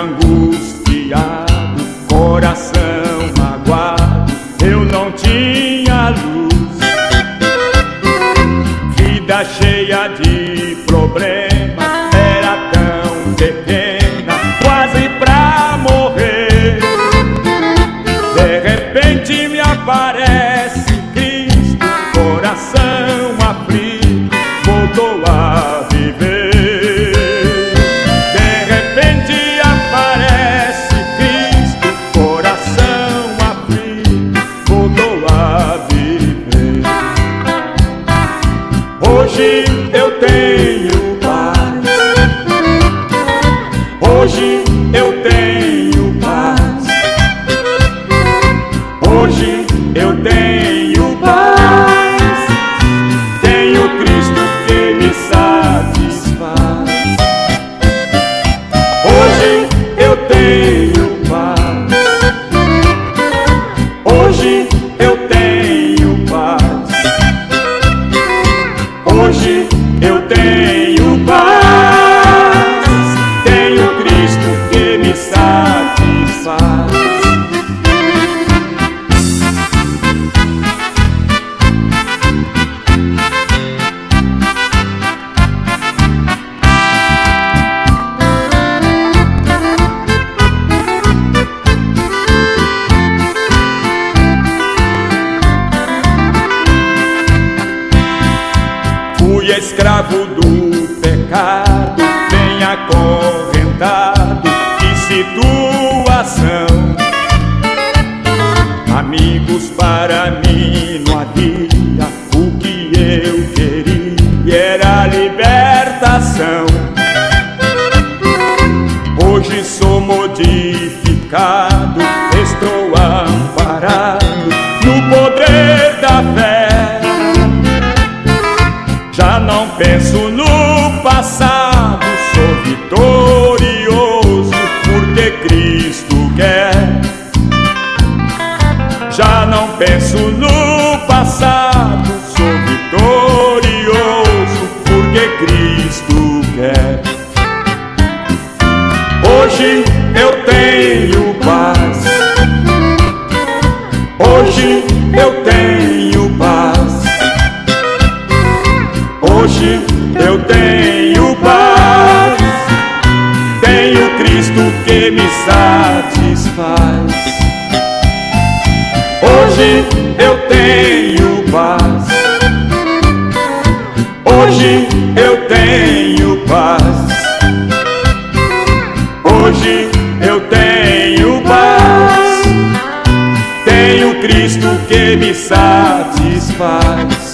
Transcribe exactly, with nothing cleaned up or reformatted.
angustiado, coração magoado, eu não tinha luz. Vida cheia de problemas, era tão pequena, quase pra morrer. De repente me aparece Cristo, coração aflito, voltou a viver. Hoje eu tenho paz. Hoje eu tenho paz. Hoje eu tenho paz. Tenho Cristo que me satisfaz. Hoje eu tenho paz. Hoje eu tenho paz. Hoje eu tenho paz, tenho Cristo que me satisfaz. Fui escravo do pecado, bem acorrentado, que situação. Amigos para mim não havia, o que eu queria era libertação. Hoje sou modificado, estou amparado no poder da fé. Já não penso no passado, sou vitorioso, porque Cristo quer. Já não penso no passado, sou vitorioso, porque Cristo quer. Hoje eu tenho paz. Hoje eu tenho paz. Hoje eu tenho paz, tenho Cristo que me satisfaz. Hoje eu tenho paz. Hoje eu tenho paz. Hoje eu tenho paz, tenho Cristo que me satisfaz.